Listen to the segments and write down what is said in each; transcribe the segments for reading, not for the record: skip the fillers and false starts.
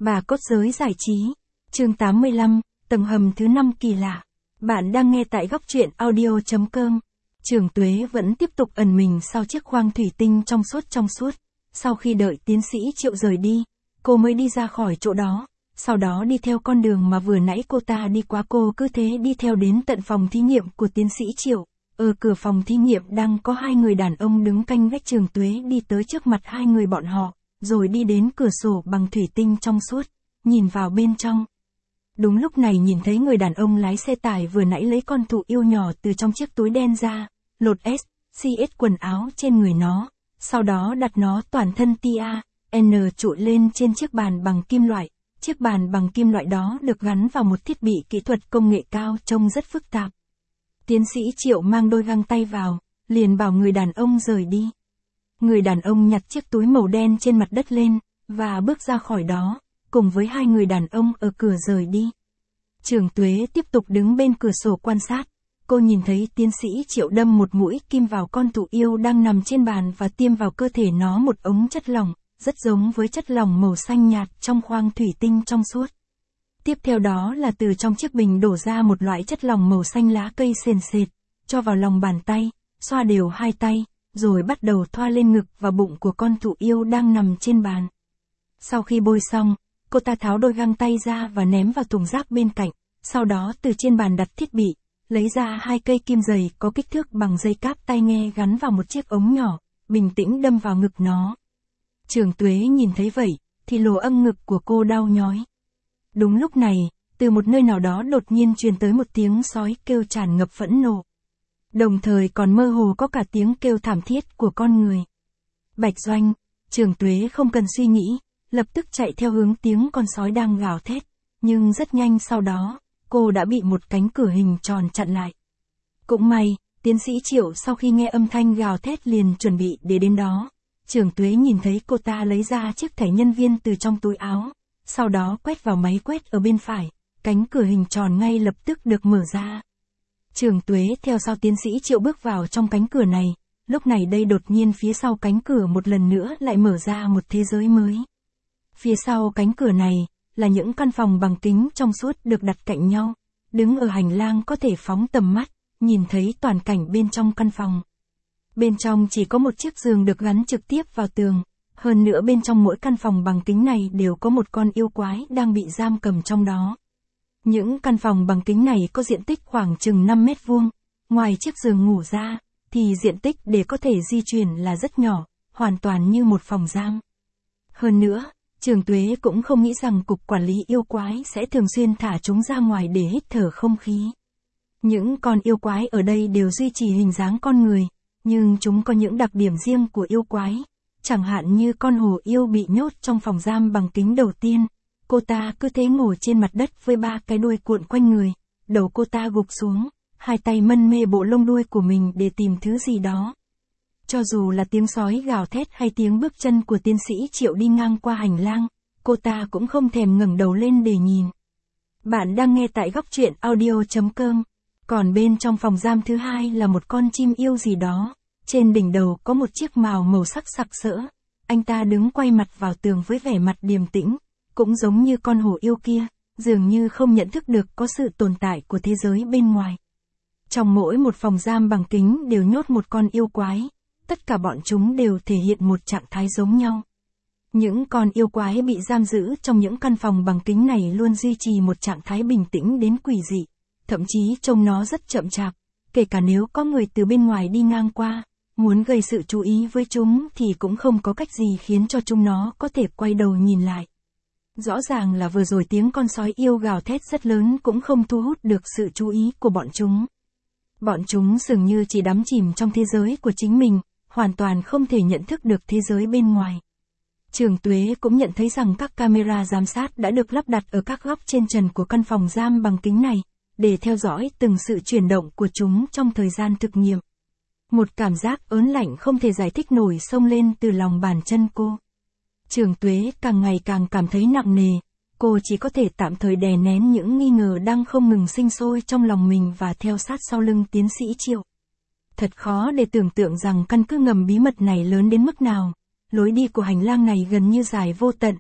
Bà cốt giới giải trí. Chương 85, tầng hầm thứ 5 kỳ lạ. Bạn đang nghe tại góc truyện audio.com. Trường Tuế vẫn tiếp tục ẩn mình sau chiếc khoang thủy tinh trong suốt. Sau khi đợi tiến sĩ Triệu rời đi, cô mới đi ra khỏi chỗ đó. Sau đó đi theo con đường mà vừa nãy cô ta đi qua, cô cứ thế đi theo đến tận phòng thí nghiệm của tiến sĩ Triệu. Ở cửa phòng thí nghiệm đang có hai người đàn ông đứng canh gác. Trường Tuế đi tới trước mặt hai người bọn họ, rồi đi đến cửa sổ bằng thủy tinh trong suốt, nhìn vào bên trong. Đúng lúc này nhìn thấy người đàn ông lái xe tải vừa nãy lấy con thụ yêu nhỏ từ trong chiếc túi đen ra, lột SCS quần áo trên người nó, sau đó đặt nó toàn thân TAN trụi lên trên chiếc bàn bằng kim loại. Chiếc bàn bằng kim loại đó được gắn vào một thiết bị kỹ thuật công nghệ cao trông rất phức tạp. Tiến sĩ Triệu mang đôi găng tay vào, liền bảo người đàn ông rời đi. Người đàn ông nhặt chiếc túi màu đen trên mặt đất lên, và bước ra khỏi đó, cùng với hai người đàn ông ở cửa rời đi. Trường Tuế tiếp tục đứng bên cửa sổ quan sát. Cô nhìn thấy tiến sĩ Triệu đâm một mũi kim vào con thụ yêu đang nằm trên bàn và tiêm vào cơ thể nó một ống chất lỏng, rất giống với chất lỏng màu xanh nhạt trong khoang thủy tinh trong suốt. Tiếp theo đó là từ trong chiếc bình đổ ra một loại chất lỏng màu xanh lá cây sền sệt, cho vào lòng bàn tay, xoa đều hai tay, rồi bắt đầu thoa lên ngực và bụng của con thụ yêu đang nằm trên bàn. Sau khi bôi xong, cô ta tháo đôi găng tay ra và ném vào thùng rác bên cạnh, sau đó từ trên bàn đặt thiết bị, lấy ra hai cây kim dày có kích thước bằng dây cáp tai nghe gắn vào một chiếc ống nhỏ, bình tĩnh đâm vào ngực nó. Trường Tuế nhìn thấy vậy, thì lỗ âm ngực của cô đau nhói. Đúng lúc này, từ một nơi nào đó đột nhiên truyền tới một tiếng sói kêu tràn ngập phẫn nộ. Đồng thời còn mơ hồ có cả tiếng kêu thảm thiết của con người. Bạch Doanh, Trường Tuế không cần suy nghĩ, lập tức chạy theo hướng tiếng con sói đang gào thét, nhưng rất nhanh sau đó, cô đã bị một cánh cửa hình tròn chặn lại. Cũng may, tiến sĩ Triệu sau khi nghe âm thanh gào thét liền chuẩn bị để đến đó. Trường Tuế nhìn thấy cô ta lấy ra chiếc thẻ nhân viên từ trong túi áo, sau đó quét vào máy quét ở bên phải, cánh cửa hình tròn ngay lập tức được mở ra. Trường Tuế theo sau tiến sĩ Triệu bước vào trong cánh cửa này, lúc này đây đột nhiên phía sau cánh cửa một lần nữa lại mở ra một thế giới mới. Phía sau cánh cửa này, là những căn phòng bằng kính trong suốt được đặt cạnh nhau, đứng ở hành lang có thể phóng tầm mắt, nhìn thấy toàn cảnh bên trong căn phòng. Bên trong chỉ có một chiếc giường được gắn trực tiếp vào tường, hơn nữa bên trong mỗi căn phòng bằng kính này đều có một con yêu quái đang bị giam cầm trong đó. Những căn phòng bằng kính này có diện tích khoảng chừng 5 mét vuông, ngoài chiếc giường ngủ ra, thì diện tích để có thể di chuyển là rất nhỏ, hoàn toàn như một phòng giam. Hơn nữa, Trường Tuế cũng không nghĩ rằng cục quản lý yêu quái sẽ thường xuyên thả chúng ra ngoài để hít thở không khí. Những con yêu quái ở đây đều duy trì hình dáng con người, nhưng chúng có những đặc điểm riêng của yêu quái. Chẳng hạn như con hổ yêu bị nhốt trong phòng giam bằng kính đầu tiên, cô ta cứ thế ngồi trên mặt đất với ba cái đuôi cuộn quanh người, đầu cô ta gục xuống, hai tay mân mê bộ lông đuôi của mình để tìm thứ gì đó. Cho dù là tiếng sói gào thét hay tiếng bước chân của tiến sĩ Triệu đi ngang qua hành lang, cô ta cũng không thèm ngẩng đầu lên để nhìn. Bạn đang nghe tại góc truyện audio.com. Còn bên trong phòng giam thứ hai là một con chim yêu gì đó. Trên đỉnh đầu có một chiếc mào màu sắc sặc sỡ. Anh ta đứng quay mặt vào tường với vẻ mặt điềm tĩnh, cũng giống như con hổ yêu kia, dường như không nhận thức được có sự tồn tại của thế giới bên ngoài. Trong mỗi một phòng giam bằng kính đều nhốt một con yêu quái. Tất cả bọn chúng đều thể hiện một trạng thái giống nhau. Những con yêu quái bị giam giữ trong những căn phòng bằng kính này luôn duy trì một trạng thái bình tĩnh đến quỷ dị. Thậm chí trông nó rất chậm chạp, kể cả nếu có người từ bên ngoài đi ngang qua, muốn gây sự chú ý với chúng thì cũng không có cách gì khiến cho chúng nó có thể quay đầu nhìn lại. Rõ ràng là vừa rồi tiếng con sói yêu gào thét rất lớn cũng không thu hút được sự chú ý của bọn chúng. Bọn chúng dường như chỉ đắm chìm trong thế giới của chính mình, hoàn toàn không thể nhận thức được thế giới bên ngoài. Trường Tuế cũng nhận thấy rằng các camera giám sát đã được lắp đặt ở các góc trên trần của căn phòng giam bằng kính này, để theo dõi từng sự chuyển động của chúng trong thời gian thực nghiệm. Một cảm giác ớn lạnh không thể giải thích nổi xông lên từ lòng bàn chân cô. Trường Tuế càng ngày càng cảm thấy nặng nề, cô chỉ có thể tạm thời đè nén những nghi ngờ đang không ngừng sinh sôi trong lòng mình và theo sát sau lưng tiến sĩ Triệu. Thật khó để tưởng tượng rằng căn cứ ngầm bí mật này lớn đến mức nào, lối đi của hành lang này gần như dài vô tận,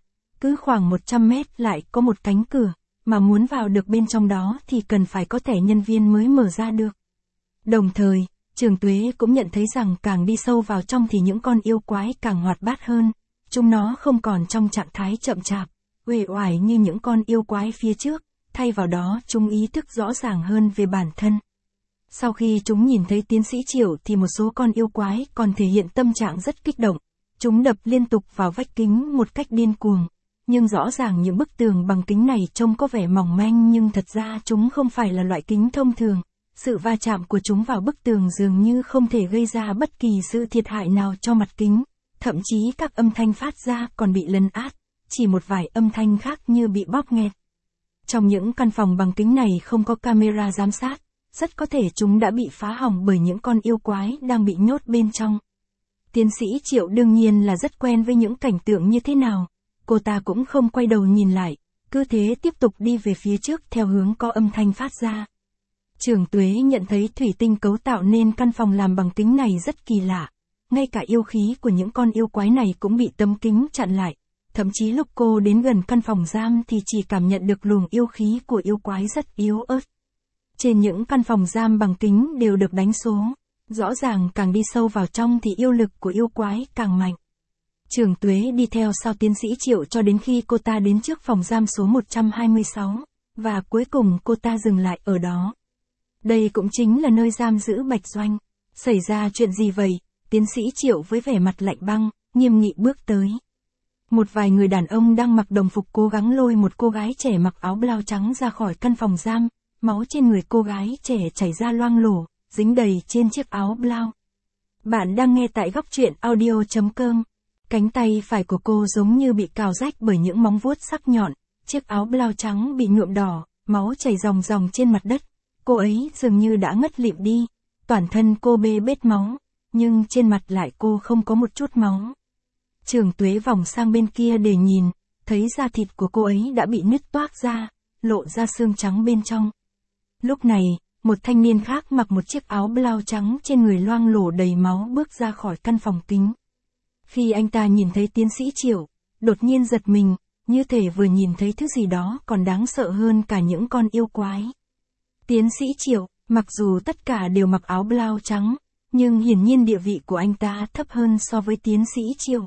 Cứ khoảng 100 mét lại có một cánh cửa, mà muốn vào được bên trong đó thì cần phải có thẻ nhân viên mới mở ra được. Đồng thời, Trường Tuế cũng nhận thấy rằng càng đi sâu vào trong thì những con yêu quái càng hoạt bát hơn, chúng nó không còn trong trạng thái chậm chạp, uể oải như những con yêu quái phía trước, thay vào đó chúng ý thức rõ ràng hơn về bản thân. Sau khi chúng nhìn thấy tiến sĩ Triệu thì một số con yêu quái còn thể hiện tâm trạng rất kích động, chúng đập liên tục vào vách kính một cách điên cuồng. Nhưng rõ ràng những bức tường bằng kính này trông có vẻ mỏng manh nhưng thật ra chúng không phải là loại kính thông thường. Sự va chạm của chúng vào bức tường dường như không thể gây ra bất kỳ sự thiệt hại nào cho mặt kính. Thậm chí các âm thanh phát ra còn bị lấn át, chỉ một vài âm thanh khác như bị bóp nghẹt. Trong những căn phòng bằng kính này không có camera giám sát, rất có thể chúng đã bị phá hỏng bởi những con yêu quái đang bị nhốt bên trong. Tiến sĩ Triệu đương nhiên là rất quen với những cảnh tượng như thế nào. Cô ta cũng không quay đầu nhìn lại, cứ thế tiếp tục đi về phía trước theo hướng có âm thanh phát ra. Trường Tuế nhận thấy thủy tinh cấu tạo nên căn phòng làm bằng kính này rất kỳ lạ. Ngay cả yêu khí của những con yêu quái này cũng bị tấm kính chặn lại. Thậm chí lúc cô đến gần căn phòng giam thì chỉ cảm nhận được luồng yêu khí của yêu quái rất yếu ớt. Trên những căn phòng giam bằng kính đều được đánh số. Rõ ràng càng đi sâu vào trong thì yêu lực của yêu quái càng mạnh. Trường Tuế đi theo sau tiến sĩ Triệu cho đến khi cô ta đến trước phòng giam số 126, và cuối cùng cô ta dừng lại ở đó. Đây cũng chính là nơi giam giữ Bạch Doanh. Xảy ra chuyện gì vậy? Tiến sĩ Triệu với vẻ mặt lạnh băng, nghiêm nghị bước tới. Một vài người đàn ông đang mặc đồng phục cố gắng lôi một cô gái trẻ mặc áo blau trắng ra khỏi căn phòng giam, máu trên người cô gái trẻ chảy ra loang lổ, dính đầy trên chiếc áo blau. Bạn đang nghe tại góc truyện audio.com. Cánh tay phải của cô giống như bị cào rách bởi những móng vuốt sắc nhọn, chiếc áo blau trắng bị nhuộm đỏ, máu chảy ròng ròng trên mặt đất. Cô ấy dường như đã ngất lịm đi, toàn thân cô bê bết máu, nhưng trên mặt lại cô không có một chút máu. Trường Tuế vòng sang bên kia để nhìn, thấy da thịt của cô ấy đã bị nứt toác ra, lộ ra xương trắng bên trong. Lúc này, một thanh niên khác mặc một chiếc áo blau trắng trên người loang lổ đầy máu bước ra khỏi căn phòng kính. Khi anh ta nhìn thấy tiến sĩ Triệu, đột nhiên giật mình, như thể vừa nhìn thấy thứ gì đó còn đáng sợ hơn cả những con yêu quái. Tiến sĩ Triệu, mặc dù tất cả đều mặc áo blau trắng, nhưng hiển nhiên địa vị của anh ta thấp hơn so với tiến sĩ Triệu.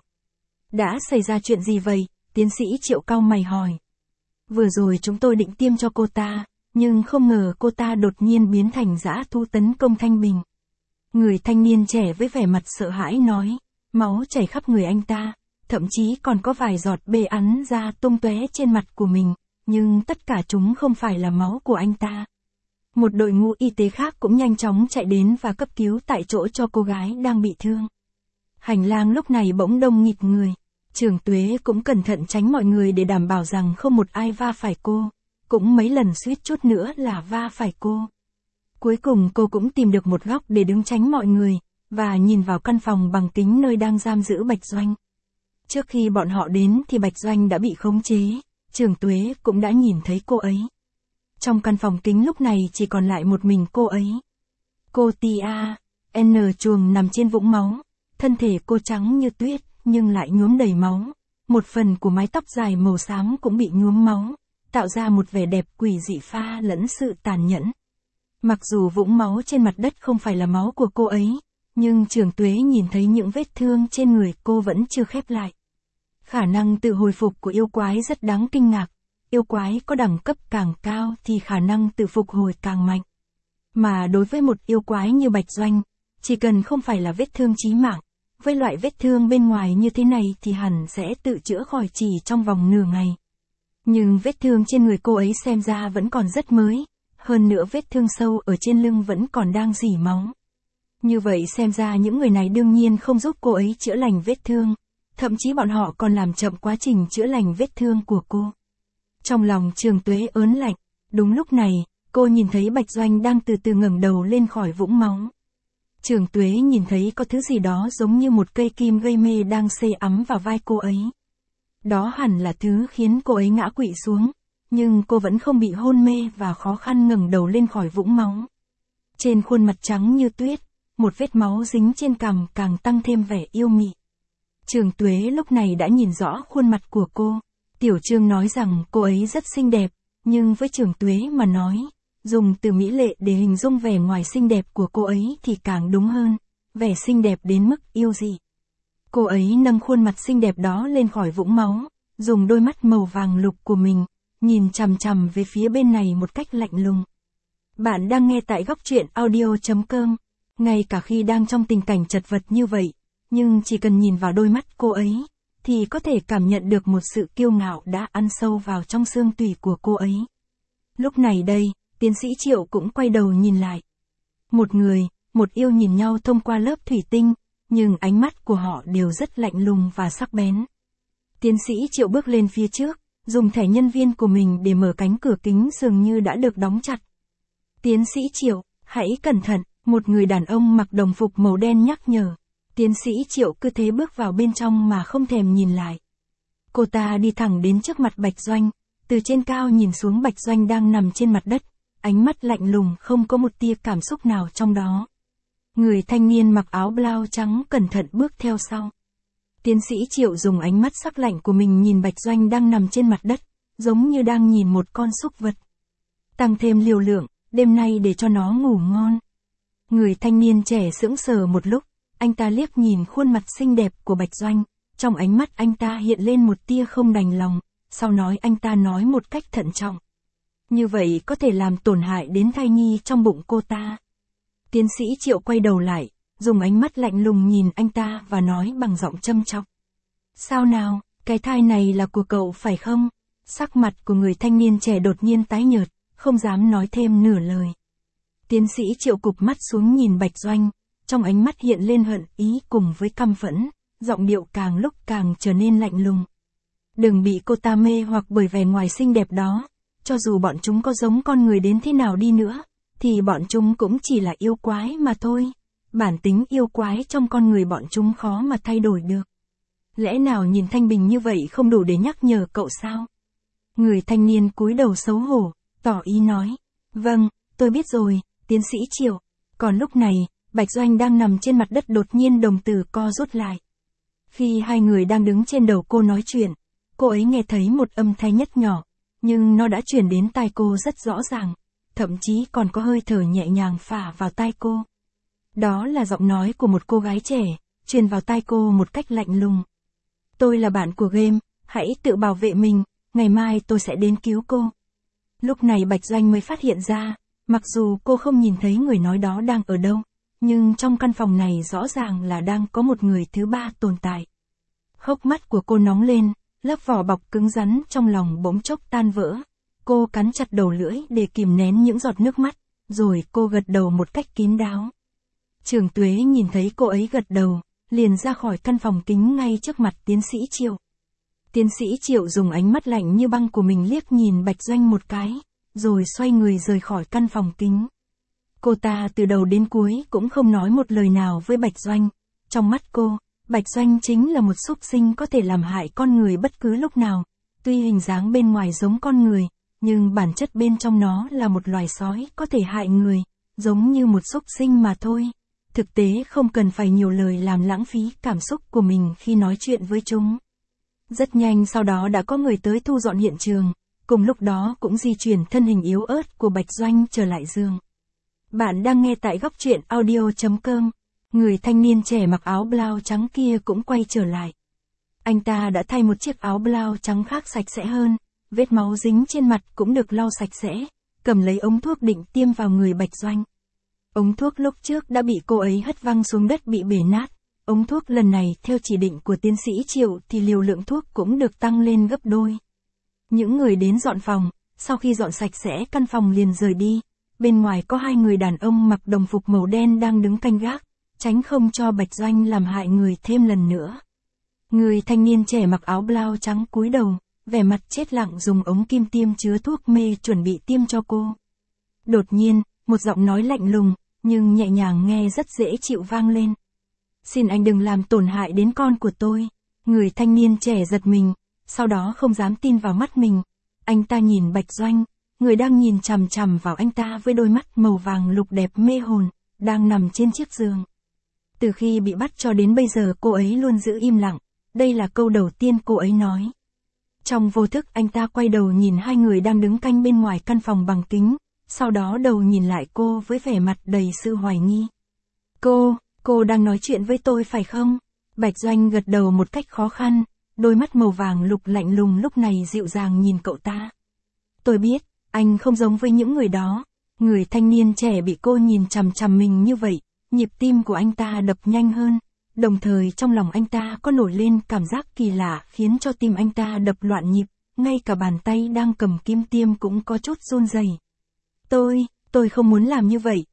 Đã xảy ra chuyện gì vậy? Tiến sĩ Triệu cau mày hỏi. Vừa rồi chúng tôi định tiêm cho cô ta, nhưng không ngờ cô ta đột nhiên biến thành dã thú tấn công Thanh Bình. Người thanh niên trẻ với vẻ mặt sợ hãi nói, máu chảy khắp người anh ta, thậm chí còn có vài giọt bê ắn ra tung tóe trên mặt của mình, nhưng tất cả chúng không phải là máu của anh ta. Một đội ngũ y tế khác cũng nhanh chóng chạy đến và cấp cứu tại chỗ cho cô gái đang bị thương. Hành lang lúc này bỗng đông nghịt người. Trường Tuế cũng cẩn thận tránh mọi người để đảm bảo rằng không một ai va phải cô. Cũng mấy lần suýt chút nữa là va phải cô. Cuối cùng cô cũng tìm được một góc để đứng tránh mọi người, và nhìn vào căn phòng bằng kính nơi đang giam giữ Bạch Doanh. Trước khi bọn họ đến thì Bạch Doanh đã bị khống chế, Trường Tuế cũng đã nhìn thấy cô ấy. Trong căn phòng kính lúc này chỉ còn lại một mình cô ấy. Cô Tia, N chuồng nằm trên vũng máu, thân thể cô trắng như tuyết, nhưng lại nhuốm đầy máu. Một phần của mái tóc dài màu xám cũng bị nhuốm máu, tạo ra một vẻ đẹp quỷ dị pha lẫn sự tàn nhẫn. Mặc dù vũng máu trên mặt đất không phải là máu của cô ấy, nhưng Trường Tuế nhìn thấy những vết thương trên người cô vẫn chưa khép lại. Khả năng tự hồi phục của yêu quái rất đáng kinh ngạc. Yêu quái có đẳng cấp càng cao thì khả năng tự phục hồi càng mạnh. Mà đối với một yêu quái như Bạch Doanh, chỉ cần không phải là vết thương chí mạng, với loại vết thương bên ngoài như thế này thì hẳn sẽ tự chữa khỏi chỉ trong vòng nửa ngày. Nhưng vết thương trên người cô ấy xem ra vẫn còn rất mới, hơn nữa vết thương sâu ở trên lưng vẫn còn đang rỉ máu. Như vậy xem ra những người này đương nhiên không giúp cô ấy chữa lành vết thương, thậm chí bọn họ còn làm chậm quá trình chữa lành vết thương của cô. Trong lòng Trường Tuế ớn lạnh, đúng lúc này, cô nhìn thấy Bạch Doanh đang từ từ ngẩng đầu lên khỏi vũng máu. Trường Tuế nhìn thấy có thứ gì đó giống như một cây kim gây mê đang xây ấm vào vai cô ấy. Đó hẳn là thứ khiến cô ấy ngã quỵ xuống, nhưng cô vẫn không bị hôn mê và khó khăn ngẩng đầu lên khỏi vũng máu. Trên khuôn mặt trắng như tuyết, một vết máu dính trên cằm càng tăng thêm vẻ yêu mị. Trường Tuế lúc này đã nhìn rõ khuôn mặt của cô. Tiểu Trương nói rằng cô ấy rất xinh đẹp, nhưng với Trường Tuế mà nói, dùng từ mỹ lệ để hình dung vẻ ngoài xinh đẹp của cô ấy thì càng đúng hơn, vẻ xinh đẹp đến mức yêu dị. Cô ấy nâng khuôn mặt xinh đẹp đó lên khỏi vũng máu, dùng đôi mắt màu vàng lục của mình, nhìn chằm chằm về phía bên này một cách lạnh lùng. Bạn đang nghe tại góc truyện audio.com, ngay cả khi đang trong tình cảnh chật vật như vậy, nhưng chỉ cần nhìn vào đôi mắt cô ấy, thì có thể cảm nhận được một sự kiêu ngạo đã ăn sâu vào trong xương tủy của cô ấy. Lúc này đây, tiến sĩ Triệu cũng quay đầu nhìn lại. Một người, một yêu nhìn nhau thông qua lớp thủy tinh, nhưng ánh mắt của họ đều rất lạnh lùng và sắc bén. Tiến sĩ Triệu bước lên phía trước, dùng thẻ nhân viên của mình để mở cánh cửa kính dường như đã được đóng chặt. Tiến sĩ Triệu, hãy cẩn thận, một người đàn ông mặc đồng phục màu đen nhắc nhở. Tiến sĩ Triệu cứ thế bước vào bên trong mà không thèm nhìn lại. Cô ta đi thẳng đến trước mặt Bạch Doanh, từ trên cao nhìn xuống Bạch Doanh đang nằm trên mặt đất, ánh mắt lạnh lùng không có một tia cảm xúc nào trong đó. Người thanh niên mặc áo blau trắng cẩn thận bước theo sau. Tiến sĩ Triệu dùng ánh mắt sắc lạnh của mình nhìn Bạch Doanh đang nằm trên mặt đất, giống như đang nhìn một con súc vật. Tăng thêm liều lượng, đêm nay để cho nó ngủ ngon. Người thanh niên trẻ sững sờ một lúc, anh ta liếc nhìn khuôn mặt xinh đẹp của Bạch Doanh, trong ánh mắt anh ta hiện lên một tia không đành lòng, sau nói anh ta nói một cách thận trọng. Như vậy có thể làm tổn hại đến thai nhi trong bụng cô ta. Tiến sĩ Triệu quay đầu lại, dùng ánh mắt lạnh lùng nhìn anh ta và nói bằng giọng châm chọc. Sao nào, cái thai này là của cậu phải không? Sắc mặt của người thanh niên trẻ đột nhiên tái nhợt, không dám nói thêm nửa lời. Tiến sĩ Triệu cụp mắt xuống nhìn Bạch Doanh, trong ánh mắt hiện lên hận ý cùng với căm phẫn, giọng điệu càng lúc càng trở nên lạnh lùng. Đừng bị cô ta mê hoặc bởi vẻ ngoài xinh đẹp đó, cho dù bọn chúng có giống con người đến thế nào đi nữa, thì bọn chúng cũng chỉ là yêu quái mà thôi. Bản tính yêu quái trong con người bọn chúng khó mà thay đổi được. Lẽ nào nhìn thanh bình như vậy không đủ để nhắc nhở cậu sao? Người thanh niên cúi đầu xấu hổ, tỏ ý nói. Vâng, tôi biết rồi, tiến sĩ Triệu. Còn lúc này, Bạch Doanh đang nằm trên mặt đất đột nhiên đồng tử co rút lại. Khi hai người đang đứng trên đầu cô nói chuyện, cô ấy nghe thấy một âm thanh rất nhỏ, nhưng nó đã truyền đến tai cô rất rõ ràng, thậm chí còn có hơi thở nhẹ nhàng phả vào tai cô. Đó là giọng nói của một cô gái trẻ, truyền vào tai cô một cách lạnh lùng. Tôi là bạn của game, hãy tự bảo vệ mình, ngày mai tôi sẽ đến cứu cô. Lúc này Bạch Doanh mới phát hiện ra, mặc dù cô không nhìn thấy người nói đó đang ở đâu, nhưng trong căn phòng này rõ ràng là đang có một người thứ ba tồn tại. Hốc mắt của cô nóng lên, lớp vỏ bọc cứng rắn trong lòng bỗng chốc tan vỡ. Cô cắn chặt đầu lưỡi để kìm nén những giọt nước mắt, rồi cô gật đầu một cách kín đáo. Trường Tuế nhìn thấy cô ấy gật đầu, liền ra khỏi căn phòng kính ngay trước mặt tiến sĩ Triệu. Tiến sĩ Triệu dùng ánh mắt lạnh như băng của mình liếc nhìn Bạch Doanh một cái, rồi xoay người rời khỏi căn phòng kính. Cô ta từ đầu đến cuối cũng không nói một lời nào với Bạch Doanh. Trong mắt cô, Bạch Doanh chính là một súc sinh có thể làm hại con người bất cứ lúc nào. Tuy hình dáng bên ngoài giống con người, nhưng bản chất bên trong nó là một loài sói có thể hại người, giống như một súc sinh mà thôi. Thực tế không cần phải nhiều lời làm lãng phí cảm xúc của mình khi nói chuyện với chúng. Rất nhanh sau đó đã có người tới thu dọn hiện trường, cùng lúc đó cũng di chuyển thân hình yếu ớt của Bạch Doanh trở lại giường. Bạn đang nghe tại góc truyện audio.com, người thanh niên trẻ mặc áo blau trắng kia cũng quay trở lại. Anh ta đã thay một chiếc áo blau trắng khác sạch sẽ hơn, vết máu dính trên mặt cũng được lau sạch sẽ, cầm lấy ống thuốc định tiêm vào người Bạch Doanh. Ống thuốc lúc trước đã bị cô ấy hất văng xuống đất bị bể nát, ống thuốc lần này theo chỉ định của tiến sĩ Triệu thì liều lượng thuốc cũng được tăng lên gấp đôi. Những người đến dọn phòng, sau khi dọn sạch sẽ căn phòng liền rời đi, bên ngoài có hai người đàn ông mặc đồng phục màu đen đang đứng canh gác, tránh không cho Bạch Doanh làm hại người thêm lần nữa. Người thanh niên trẻ mặc áo blau trắng cúi đầu, vẻ mặt chết lặng dùng ống kim tiêm chứa thuốc mê chuẩn bị tiêm cho cô. Đột nhiên, một giọng nói lạnh lùng, nhưng nhẹ nhàng nghe rất dễ chịu vang lên. Xin anh đừng làm tổn hại đến con của tôi. Người thanh niên trẻ giật mình, sau đó không dám tin vào mắt mình. Anh ta nhìn Bạch Doanh, người đang nhìn chằm chằm vào anh ta với đôi mắt màu vàng lục đẹp mê hồn, đang nằm trên chiếc giường. Từ khi bị bắt cho đến bây giờ cô ấy luôn giữ im lặng, đây là câu đầu tiên cô ấy nói. Trong vô thức anh ta quay đầu nhìn hai người đang đứng canh bên ngoài căn phòng bằng kính, sau đó đầu nhìn lại cô với vẻ mặt đầy sự hoài nghi. Cô đang nói chuyện với tôi phải không? Bạch Doanh gật đầu một cách khó khăn, đôi mắt màu vàng lục lạnh lùng lúc này dịu dàng nhìn cậu ta. Tôi biết, anh không giống với những người đó. Người thanh niên trẻ bị cô nhìn chằm chằm mình như vậy, nhịp tim của anh ta đập nhanh hơn, đồng thời trong lòng anh ta có nổi lên cảm giác kỳ lạ khiến cho tim anh ta đập loạn nhịp, ngay cả bàn tay đang cầm kim tiêm cũng có chút run rẩy. Tôi không muốn làm như vậy,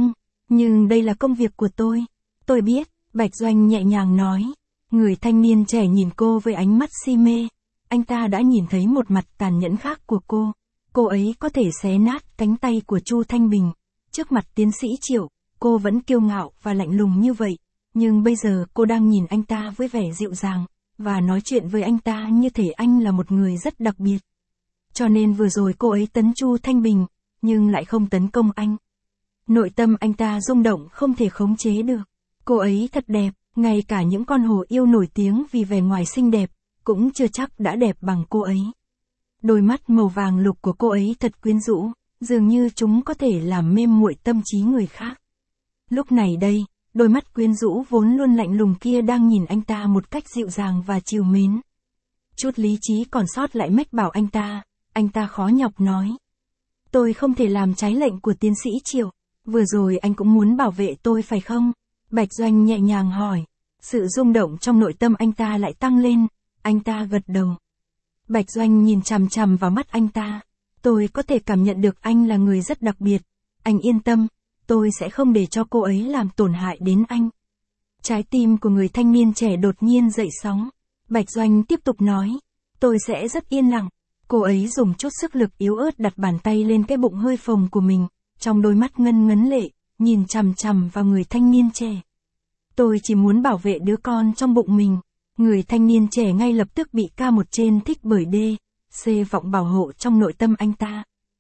nhưng đây là công việc của tôi. Tôi biết, Bạch Doanh nhẹ nhàng nói. Người thanh niên trẻ nhìn cô với ánh mắt si mê. Anh ta đã nhìn thấy một mặt tàn nhẫn khác của cô. Cô ấy có thể xé nát cánh tay của Chu Thanh Bình. Trước mặt tiến sĩ Triệu, cô vẫn kiêu ngạo và lạnh lùng như vậy. Nhưng bây giờ cô đang nhìn anh ta với vẻ dịu dàng, và nói chuyện với anh ta như thể anh là một người rất đặc biệt. Cho nên vừa rồi cô ấy tấn Chu Thanh Bình, nhưng lại không tấn công anh. Nội tâm anh ta rung động không thể khống chế được. Cô ấy thật đẹp, ngay cả những con hổ yêu nổi tiếng vì vẻ ngoài xinh đẹp, cũng chưa chắc đã đẹp bằng cô ấy. Đôi mắt màu vàng lục của cô ấy thật quyến rũ, dường như chúng có thể làm mê muội tâm trí người khác. Lúc này đây, đôi mắt quyến rũ vốn luôn lạnh lùng kia đang nhìn anh ta một cách dịu dàng và trìu mến. Chút lý trí còn sót lại mách bảo anh ta khó nhọc nói. Tôi không thể làm trái lệnh của tiến sĩ Triệu, vừa rồi anh cũng muốn bảo vệ tôi phải không? Bạch Doanh nhẹ nhàng hỏi. Sự rung động trong nội tâm anh ta lại tăng lên, anh ta gật đầu. Bạch Doanh nhìn chằm chằm vào mắt anh ta. Tôi có thể cảm nhận được anh là người rất đặc biệt. Anh yên tâm, tôi sẽ không để cho cô ấy làm tổn hại đến anh. Trái tim của người thanh niên trẻ đột nhiên dậy sóng. Bạch Doanh tiếp tục nói. Tôi sẽ rất yên lặng. Cô ấy dùng chút sức lực yếu ớt đặt bàn tay lên cái bụng hơi phồng của mình, trong đôi mắt ngân ngấn lệ, nhìn chằm chằm vào người thanh niên trẻ. Tôi chỉ muốn bảo vệ đứa con trong bụng mình. Người thanh niên trẻ ngay lập tức bị ca một trên thích bởi C vọng bảo hộ trong nội tâm anh ta.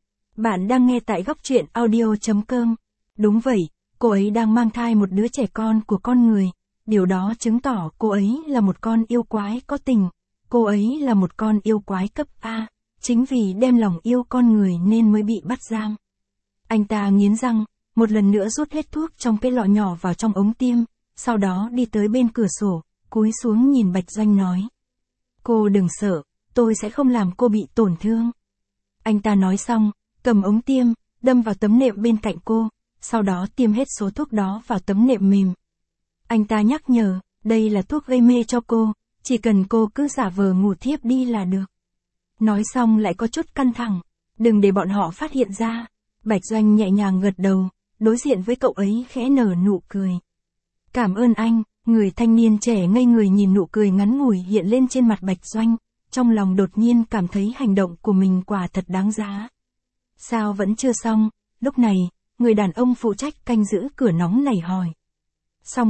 Bạn đang nghe tại góc truyện audio.com. Đúng vậy, cô ấy đang mang thai một đứa trẻ con của con người. Điều đó chứng tỏ cô ấy là một con yêu quái có tình. Cô ấy là một con yêu quái cấp A. Chính vì đem lòng yêu con người nên mới bị bắt giam. Anh ta nghiến răng, một lần nữa rút hết thuốc trong cái lọ nhỏ vào trong ống tiêm, sau đó đi tới bên cửa sổ, cúi xuống nhìn Bạch Doanh nói. Cô đừng sợ, tôi sẽ không làm cô bị tổn thương. Anh ta nói xong, cầm ống tiêm, đâm vào tấm nệm bên cạnh cô, sau đó tiêm hết số thuốc đó vào tấm nệm mềm. Anh ta nhắc nhở, đây là thuốc gây mê cho cô, chỉ cần cô cứ giả vờ ngủ thiếp đi là được. Nói xong lại có chút căng thẳng, đừng để bọn họ phát hiện ra. Bạch Doanh nhẹ nhàng gật đầu, đối diện với cậu ấy khẽ nở nụ cười. Cảm ơn anh, người thanh niên trẻ ngây người nhìn nụ cười ngắn ngủi hiện lên trên mặt Bạch Doanh, trong lòng đột nhiên cảm thấy hành động của mình quả thật đáng giá. Sao vẫn chưa xong? Lúc này, người đàn ông phụ trách canh giữ cửa nóng nảy hỏi. Xong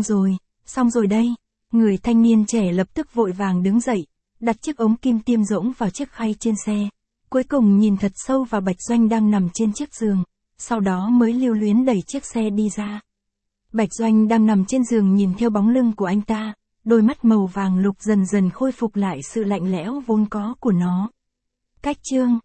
rồi đây. Người thanh niên trẻ lập tức vội vàng đứng dậy, đặt chiếc ống kim tiêm rỗng vào chiếc khay trên xe. Cuối cùng nhìn thật sâu vào Bạch Doanh đang nằm trên chiếc giường, sau đó mới lưu luyến đẩy chiếc xe đi ra. Bạch Doanh đang nằm trên giường nhìn theo bóng lưng của anh ta, đôi mắt màu vàng lục dần dần khôi phục lại sự lạnh lẽo vốn có của nó. Cách chương